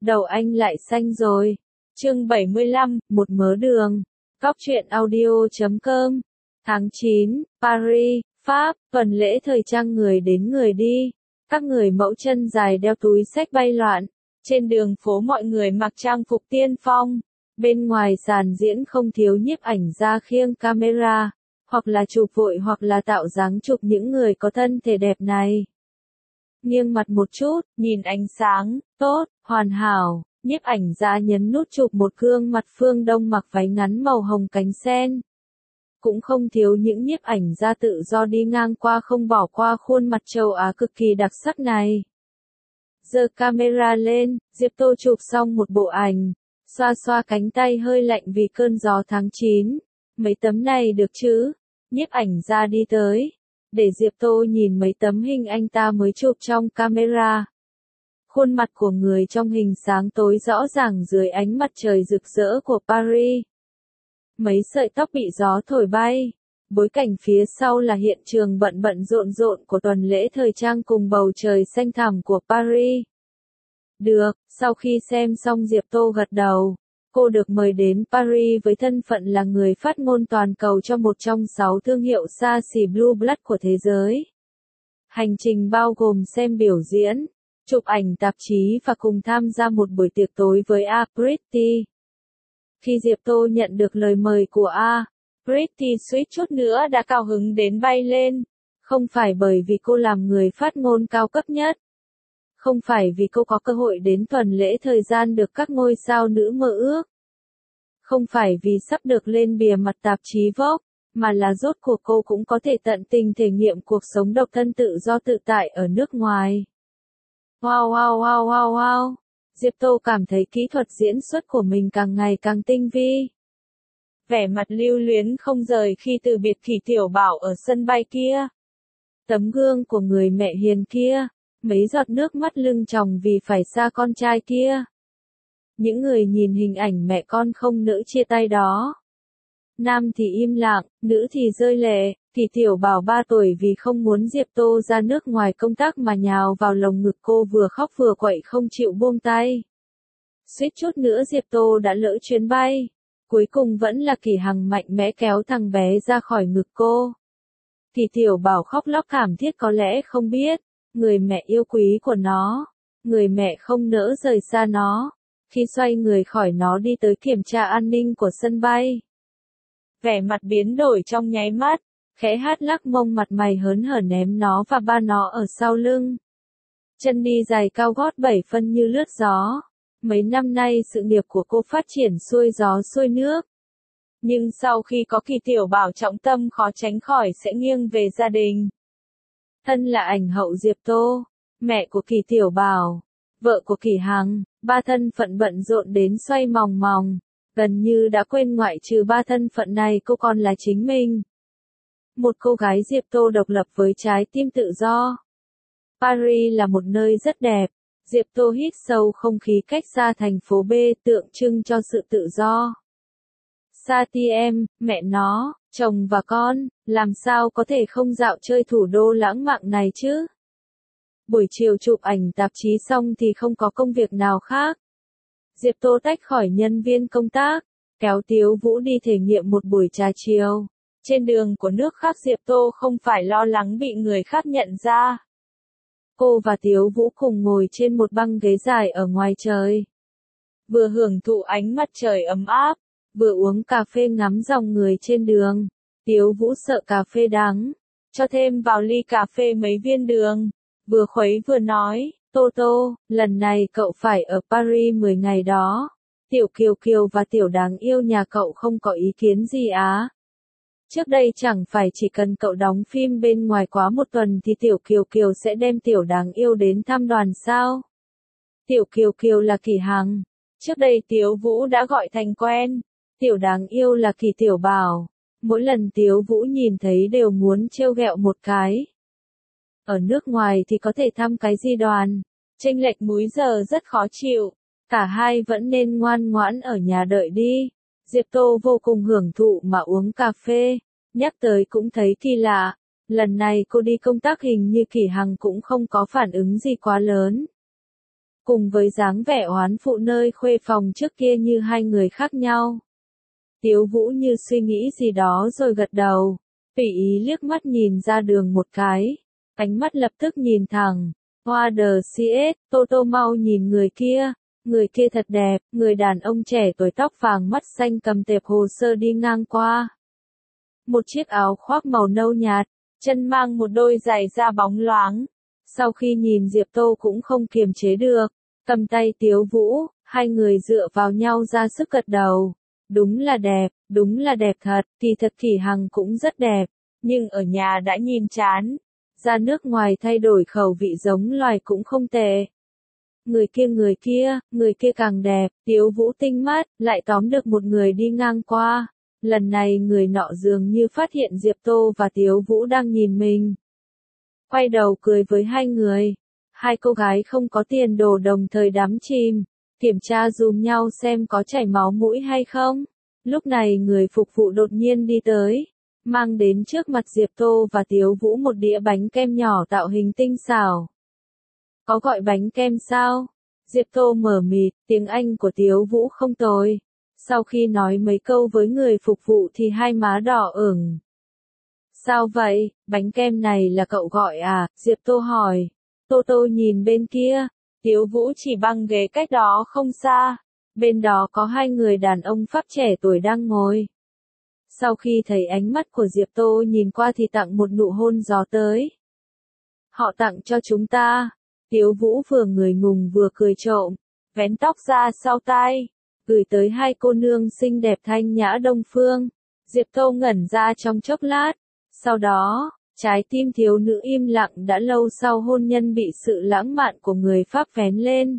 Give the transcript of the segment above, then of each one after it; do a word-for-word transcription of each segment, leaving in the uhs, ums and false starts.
Đầu anh lại xanh rồi. Chương bảy mươi lăm, một mớ đường. Góc truyện audio chấm com. Tháng chín, Paris, Pháp, tuần lễ thời trang người đến người đi. Các người mẫu chân dài đeo túi xách bay loạn. Trên đường phố mọi người mặc trang phục tiên phong. Bên ngoài sàn diễn không thiếu nhiếp ảnh gia khiêng camera, hoặc là chụp vội hoặc là tạo dáng chụp những người có thân thể đẹp này. Nghiêng mặt một chút, nhìn ánh sáng, tốt, hoàn hảo, nhiếp ảnh gia nhấn nút chụp một gương mặt phương Đông mặc váy ngắn màu hồng cánh sen. Cũng không thiếu những nhiếp ảnh gia tự do đi ngang qua không bỏ qua khuôn mặt châu Á cực kỳ đặc sắc này. Giơ camera lên, Diệp Tô chụp xong một bộ ảnh, xoa xoa cánh tay hơi lạnh vì cơn gió tháng chín. Mấy tấm này được chứ? Nhiếp ảnh gia đi tới, để Diệp Tô nhìn mấy tấm hình anh ta mới chụp trong camera. Khuôn mặt của người trong hình sáng tối rõ ràng dưới ánh mặt trời rực rỡ của Paris. Mấy sợi tóc bị gió thổi bay. Bối cảnh phía sau là hiện trường bận bận rộn rộn của tuần lễ thời trang cùng bầu trời xanh thẳm của Paris. Được, sau khi xem xong Diệp Tô gật đầu. Cô được mời đến Paris với thân phận là người phát ngôn toàn cầu cho một trong sáu thương hiệu xa xỉ Blue Blood của thế giới. Hành trình bao gồm xem biểu diễn, chụp ảnh tạp chí và cùng tham gia một buổi tiệc tối với A. Pretty. Khi Diệp Tô nhận được lời mời của A. Pretty suýt chút nữa đã cao hứng đến bay lên. Không phải bởi vì cô làm người phát ngôn cao cấp nhất. Không phải vì cô có cơ hội đến tuần lễ thời gian được các ngôi sao nữ mơ ước. Không phải vì sắp được lên bìa mặt tạp chí Vogue, mà là rốt cuộc cô cũng có thể tận tình thể nghiệm cuộc sống độc thân tự do tự tại ở nước ngoài. Wow wow wow wow wow. Diệp Tô cảm thấy kỹ thuật diễn xuất của mình càng ngày càng tinh vi. Vẻ mặt lưu luyến không rời khi từ biệt Kỳ Tiểu Bảo ở sân bay kia. Tấm gương của người mẹ hiền kia. Mấy giọt nước mắt lưng tròng vì phải xa con trai kia. Những người nhìn hình ảnh mẹ con không nỡ chia tay đó. Nam thì im lặng, nữ thì rơi lệ. Kỳ Tiểu Bảo ba tuổi vì không muốn Diệp Tô ra nước ngoài công tác mà nhào vào lồng ngực cô vừa khóc vừa quậy không chịu buông tay. Suýt chút nữa Diệp Tô đã lỡ chuyến bay. Cuối cùng vẫn là Kỳ Hằng mạnh mẽ kéo thằng bé ra khỏi ngực cô. Kỳ Tiểu Bảo khóc lóc thảm thiết có lẽ không biết. Người mẹ yêu quý của nó. Người mẹ không nỡ rời xa nó. Khi xoay người khỏi nó đi tới kiểm tra an ninh của sân bay. Vẻ mặt biến đổi trong nháy mắt. Khẽ hát lắc mông mặt mày hớn hở ném nó và ba nó ở sau lưng. Chân đi giày cao gót bảy phân như lướt gió. Mấy năm nay sự nghiệp của cô phát triển xuôi gió xuôi nước. Nhưng sau khi có Kỳ Tiểu Bảo trọng tâm khó tránh khỏi sẽ nghiêng về gia đình. Thân là ảnh hậu Diệp Tô, mẹ của Kỳ Tiểu Bảo, vợ của Kỳ Hằng, ba thân phận bận rộn đến xoay mòng mòng, gần như đã quên ngoại trừ ba thân phận này cô còn là chính mình. Một cô gái Diệp Tô độc lập với trái tim tự do. Paris là một nơi rất đẹp, Diệp Tô hít sâu không khí cách xa thành phố B tượng trưng cho sự tự do. Sati em, mẹ nó, chồng và con, làm sao có thể không dạo chơi thủ đô lãng mạn này chứ? Buổi chiều chụp ảnh tạp chí xong thì không có công việc nào khác. Diệp Tô tách khỏi nhân viên công tác, kéo Tiếu Vũ đi thể nghiệm một buổi trà chiều. Trên đường của nước khác Diệp Tô không phải lo lắng bị người khác nhận ra. Cô và Tiếu Vũ cùng ngồi trên một băng ghế dài ở ngoài trời. Vừa hưởng thụ ánh mặt trời ấm áp, vừa uống cà phê ngắm dòng người trên đường. Tiếu Vũ sợ cà phê đắng, cho thêm vào ly cà phê mấy viên đường. Vừa khuấy vừa nói, Tô Tô, lần này cậu phải ở Paris mười ngày đó. Tiểu Kiều Kiều và Tiểu Đáng Yêu nhà cậu không có ý kiến gì á? Trước đây chẳng phải chỉ cần cậu đóng phim bên ngoài quá một tuần thì Tiểu Kiều Kiều sẽ đem Tiểu Đáng Yêu đến thăm đoàn sao? Tiểu Kiều Kiều là Kỳ Hằng. Trước đây Tiếu Vũ đã gọi thành quen. Tiểu Đáng Yêu là Kỳ Tiểu Bảo. Mỗi lần Tiếu Vũ nhìn thấy đều muốn trêu ghẹo một cái. Ở nước ngoài thì có thể thăm cái gì đoàn. Chênh lệch múi giờ rất khó chịu. Cả hai vẫn nên ngoan ngoãn ở nhà đợi đi. Diệp Tô vô cùng hưởng thụ mà uống cà phê. Nhắc tới cũng thấy kỳ lạ. Lần này cô đi công tác hình như Kỳ Hằng cũng không có phản ứng gì quá lớn. cùng với dáng vẻ oán phụ nơi khuê phòng trước kia như hai người khác nhau. Tiếu Vũ như suy nghĩ gì đó rồi gật đầu, tùy ý liếc mắt nhìn ra đường một cái, ánh mắt lập tức nhìn thẳng. Hoa đờ xê ét, Tô Tô mau nhìn người kia, người kia thật đẹp, người đàn ông trẻ tuổi tóc vàng mắt xanh cầm tệp hồ sơ đi ngang qua. Một chiếc áo khoác màu nâu nhạt, chân mang một đôi giày da bóng loáng. Sau khi nhìn Diệp Tô cũng không kiềm chế được, cầm tay Tiếu Vũ, hai người dựa vào nhau ra sức gật đầu. Đúng là đẹp, đúng là đẹp thật, kỳ thật Kỷ Hằng cũng rất đẹp, nhưng ở nhà đã nhìn chán. Ra nước ngoài thay đổi khẩu vị giống loài cũng không tệ. Người kia người kia, người kia càng đẹp, Tiếu Vũ tinh mắt, lại tóm được một người đi ngang qua. Lần này người nọ dường như phát hiện Diệp Tô và Tiếu Vũ đang nhìn mình. Quay đầu cười với hai người. Hai cô gái không có tiền đồ đồng thời đắm chìm, kiểm tra dùm nhau xem có chảy máu mũi hay không. Lúc này người phục vụ đột nhiên đi tới, mang đến trước mặt Diệp Tô và Tiếu Vũ một đĩa bánh kem nhỏ tạo hình tinh xảo. Có gọi bánh kem sao? Diệp Tô mở mịt, tiếng Anh của Tiếu Vũ không tồi. Sau khi nói mấy câu với người phục vụ thì hai má đỏ ửng. Sao vậy, bánh kem này là cậu gọi à? Diệp Tô hỏi. Tô Tô nhìn bên kia, Tiếu Vũ chỉ băng ghế cách đó không xa. Bên đó có hai người đàn ông Pháp trẻ tuổi đang ngồi. Sau khi thấy ánh mắt của Diệp Tô nhìn qua thì tặng một nụ hôn gió tới. Họ tặng cho chúng ta. Tiếu Vũ vừa người ngùng vừa cười trộm, vén tóc ra sau tai, gửi tới hai cô nương xinh đẹp thanh nhã Đông Phương. Diệp Tô ngẩn ra trong chốc lát, sau đó, trái tim thiếu nữ im lặng đã lâu sau hôn nhân bị sự lãng mạn của người Pháp vén lên.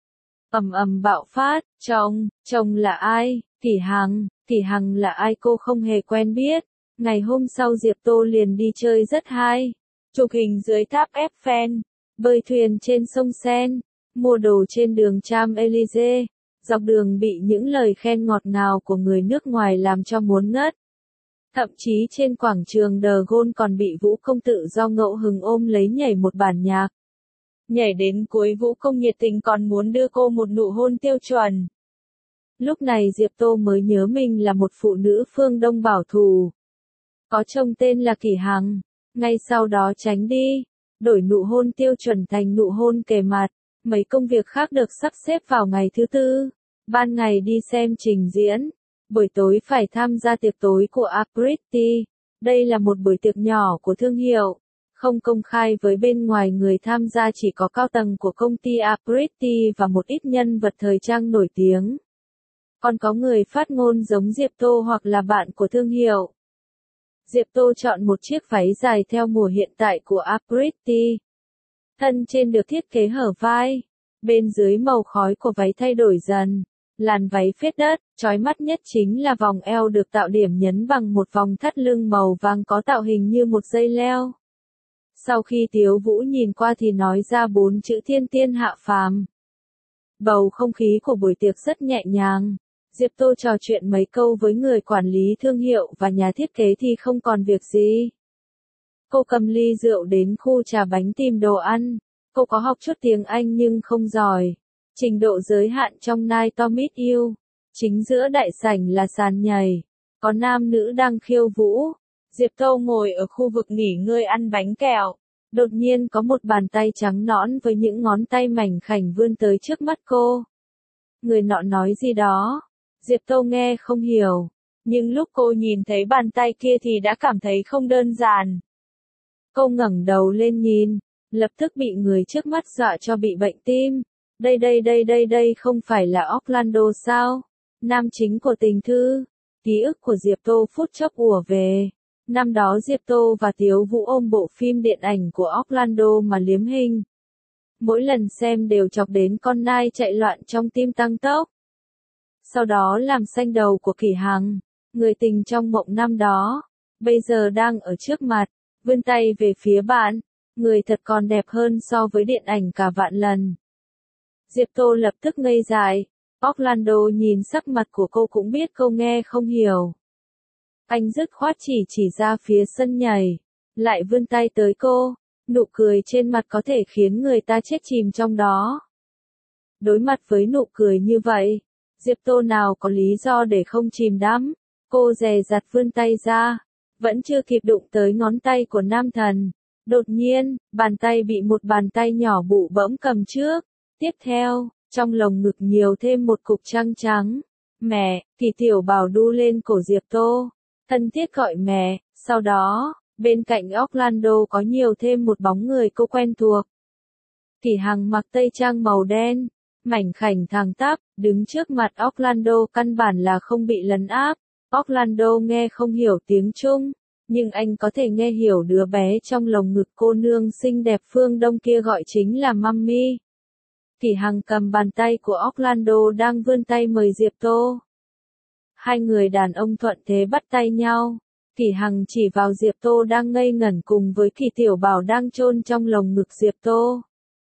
Ầm ầm bạo phát, chồng, chồng là ai? Kỷ Hằng, Kỷ Hằng là ai cô không hề quen biết. Ngày hôm sau Diệp Tô liền đi chơi rất hay, chụp hình dưới tháp Eiffel, bơi thuyền trên sông Seine, mua đồ trên đường Champs-Élysées, dọc đường bị những lời khen ngọt ngào của người nước ngoài làm cho muốn ngất. Thậm chí trên quảng trường De Gaulle còn bị Vũ Công tự do ngẫu hứng ôm lấy nhảy một bản nhạc. Nhảy đến cuối Vũ Công nhiệt tình còn muốn đưa cô một nụ hôn tiêu chuẩn. Lúc này Diệp Tô mới nhớ mình là một phụ nữ phương Đông bảo thủ. Có chồng tên là Kỷ Hằng, ngay sau đó tránh đi, đổi nụ hôn tiêu chuẩn thành nụ hôn kề mặt. Mấy công việc khác được sắp xếp vào ngày thứ tư. Ban ngày đi xem trình diễn, buổi tối phải tham gia tiệc tối của Apritti. Đây là một buổi tiệc nhỏ của thương hiệu, không công khai với bên ngoài, người tham gia chỉ có cao tầng của công ty Apritti và một ít nhân vật thời trang nổi tiếng. Còn có người phát ngôn giống Diệp Tô hoặc là bạn của thương hiệu. Diệp Tô chọn một chiếc váy dài theo mùa hiện tại của Apritti. Thân trên được thiết kế hở vai, bên dưới màu khói của váy thay đổi dần. Làn váy phết đất, chói mắt nhất chính là vòng eo được tạo điểm nhấn bằng một vòng thắt lưng màu vàng có tạo hình như một dây leo. Sau khi Tiếu Vũ nhìn qua thì nói ra bốn chữ thiên tiên hạ phàm. Bầu không khí của buổi tiệc rất nhẹ nhàng. Diệp Tô trò chuyện mấy câu với người quản lý thương hiệu và nhà thiết kế thì không còn việc gì. Cô cầm ly rượu đến khu trà bánh tìm đồ ăn. Cô có học chút tiếng Anh nhưng không giỏi. Trình độ giới hạn trong Night to Meet You. Chính giữa đại sảnh là sàn nhảy. Có nam nữ đang khiêu vũ. Diệp Tô ngồi ở khu vực nghỉ ngơi ăn bánh kẹo. Đột nhiên có một bàn tay trắng nõn với những ngón tay mảnh khảnh vươn tới trước mắt cô. Người nọ nói gì đó. Diệp Tô nghe không hiểu. Nhưng lúc cô nhìn thấy bàn tay kia thì đã cảm thấy không đơn giản. Cô ngẩng đầu lên nhìn. Lập tức bị người trước mắt dọa cho bị bệnh tim. Đây đây đây đây đây không phải là Orlando sao? Nam chính của tình thư. Ký ức của Diệp Tô phút chốc ùa về. Năm đó Diệp Tô và Tiếu Vũ ôm bộ phim điện ảnh của Orlando mà liếm hình. Mỗi lần xem đều chọc đến con nai chạy loạn trong tim tăng tốc. Sau đó làm xanh đầu của Kỷ Hằng, người tình trong mộng năm đó, bây giờ đang ở trước mặt, vươn tay về phía bạn, người thật còn đẹp hơn so với điện ảnh cả vạn lần. Diệp Tô lập tức ngây dại, Orlando nhìn sắc mặt của cô cũng biết cô nghe không hiểu. Anh dứt khoát chỉ chỉ ra phía sân nhảy, lại vươn tay tới cô, nụ cười trên mặt có thể khiến người ta chết chìm trong đó. Đối mặt với nụ cười như vậy, Diệp Tô nào có lý do để không chìm đắm. Cô dè dặt vươn tay ra, vẫn chưa kịp đụng tới ngón tay của nam thần. Đột nhiên, bàn tay bị một bàn tay nhỏ bụ bẫm cầm trước. Tiếp theo, trong lồng ngực nhiều thêm một cục trăng trắng. Mẹ, Kỳ Tiểu Bảo đu lên cổ Diệp Tô, thân thiết gọi mẹ, sau đó, bên cạnh Orlando có nhiều thêm một bóng người cô quen thuộc. Kỳ Hằng mặc tây trang màu đen, mảnh khảnh thẳng tắp, đứng trước mặt Orlando căn bản là không bị lấn áp. Orlando nghe không hiểu tiếng Trung, nhưng anh có thể nghe hiểu đứa bé trong lồng ngực cô nương xinh đẹp phương Đông kia gọi chính là Mummy. Kỳ Hằng cầm bàn tay của Orlando đang vươn tay mời Diệp Tô. Hai người đàn ông thuận thế bắt tay nhau. Kỳ Hằng chỉ vào Diệp Tô đang ngây ngẩn cùng với Kỳ Tiểu Bảo đang chôn trong lồng ngực Diệp Tô.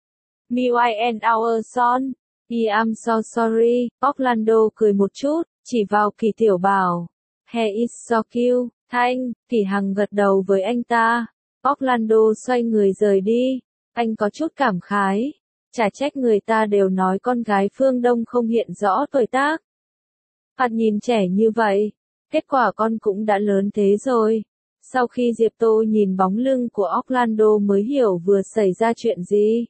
Me and our son. I am so sorry. Orlando cười một chút, chỉ vào Kỳ Tiểu Bảo. He is so cute. Thanh, Kỳ Hằng gật đầu với anh ta. Orlando xoay người rời đi. Anh có chút cảm khái. Chả trách người ta đều nói con gái phương Đông không hiện rõ tuổi tác. Thoạt nhìn trẻ như vậy, kết quả con cũng đã lớn thế rồi. Sau khi Diệp Tô nhìn bóng lưng của Orlando mới hiểu vừa xảy ra chuyện gì.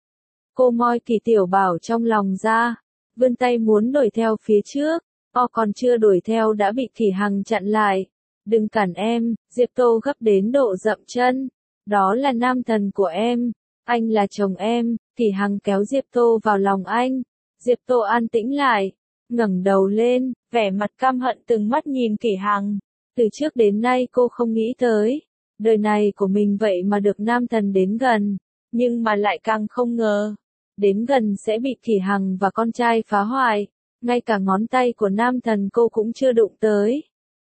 Cô moi Kỳ Tiểu Bảo trong lòng ra, vươn tay muốn đuổi theo phía trước, o còn chưa đuổi theo đã bị Kỳ Hằng chặn lại. Đừng cản em, Diệp Tô gấp đến độ dậm chân. Đó là nam thần của em, anh là chồng em. Kỳ Hằng kéo Diệp Tô vào lòng anh. Diệp Tô an tĩnh lại, ngẩng đầu lên, vẻ mặt căm hận từng mắt nhìn Kỳ Hằng. Từ trước đến nay cô không nghĩ tới, đời này của mình vậy mà được nam thần đến gần, nhưng mà lại càng không ngờ, đến gần sẽ bị Kỳ Hằng và con trai phá hoại, ngay cả ngón tay của nam thần cô cũng chưa đụng tới.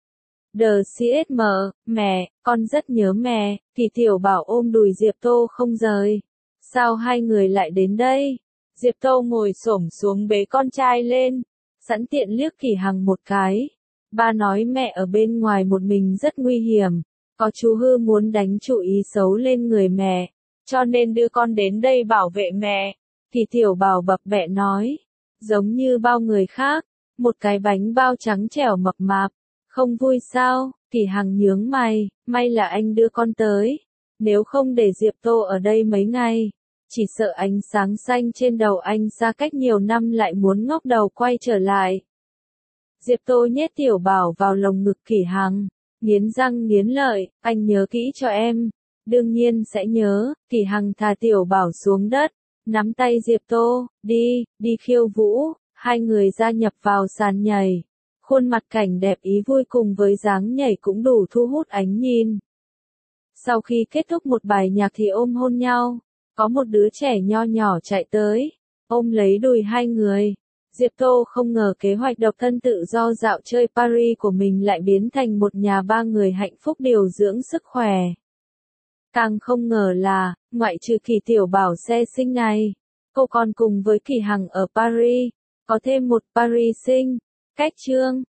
Đờ xê ét em, mẹ, con rất nhớ mẹ. Kỳ Tiểu Bảo ôm đùi Diệp Tô không rời. Sao hai người lại đến đây? Diệp Tô ngồi xổm xuống bế con trai lên, sẵn tiện liếc Kỳ Hằng một cái. Ba nói mẹ ở bên ngoài một mình rất nguy hiểm, có chú hư muốn đánh chủ ý xấu lên người mẹ, cho nên đưa con đến đây bảo vệ mẹ. Kỳ Tiểu Bảo bập bẹ nói, giống như bao người khác, một cái bánh bao trắng trẻo mập mạp. Không vui sao? Kỳ Hằng nhướng mày, may là anh đưa con tới. Nếu không để Diệp Tô ở đây mấy ngày, chỉ sợ ánh sáng xanh trên đầu anh xa cách nhiều năm lại muốn ngóc đầu quay trở lại. Diệp Tô nhét Tiểu Bảo vào lồng ngực Kỳ Hằng, nghiến răng nghiến lợi, anh nhớ kỹ cho em. Đương nhiên sẽ nhớ. Kỳ Hằng thả Tiểu Bảo xuống đất, nắm tay Diệp Tô, đi, đi khiêu vũ. Hai người gia nhập vào sàn nhảy. Khuôn mặt cảnh đẹp ý vui cùng với dáng nhảy cũng đủ thu hút ánh nhìn. Sau khi kết thúc một bài nhạc thì ôm hôn nhau, có một đứa trẻ nho nhỏ chạy tới, ôm lấy đùi hai người. Diệp Tô không ngờ kế hoạch độc thân tự do dạo chơi Paris của mình lại biến thành một nhà ba người hạnh phúc điều dưỡng sức khỏe. Càng không ngờ là, ngoại trừ Kỳ Tiểu Bảo xe xinh này, cô còn cùng với Kỳ Hằng ở Paris, có thêm một Paris xinh. Cách chương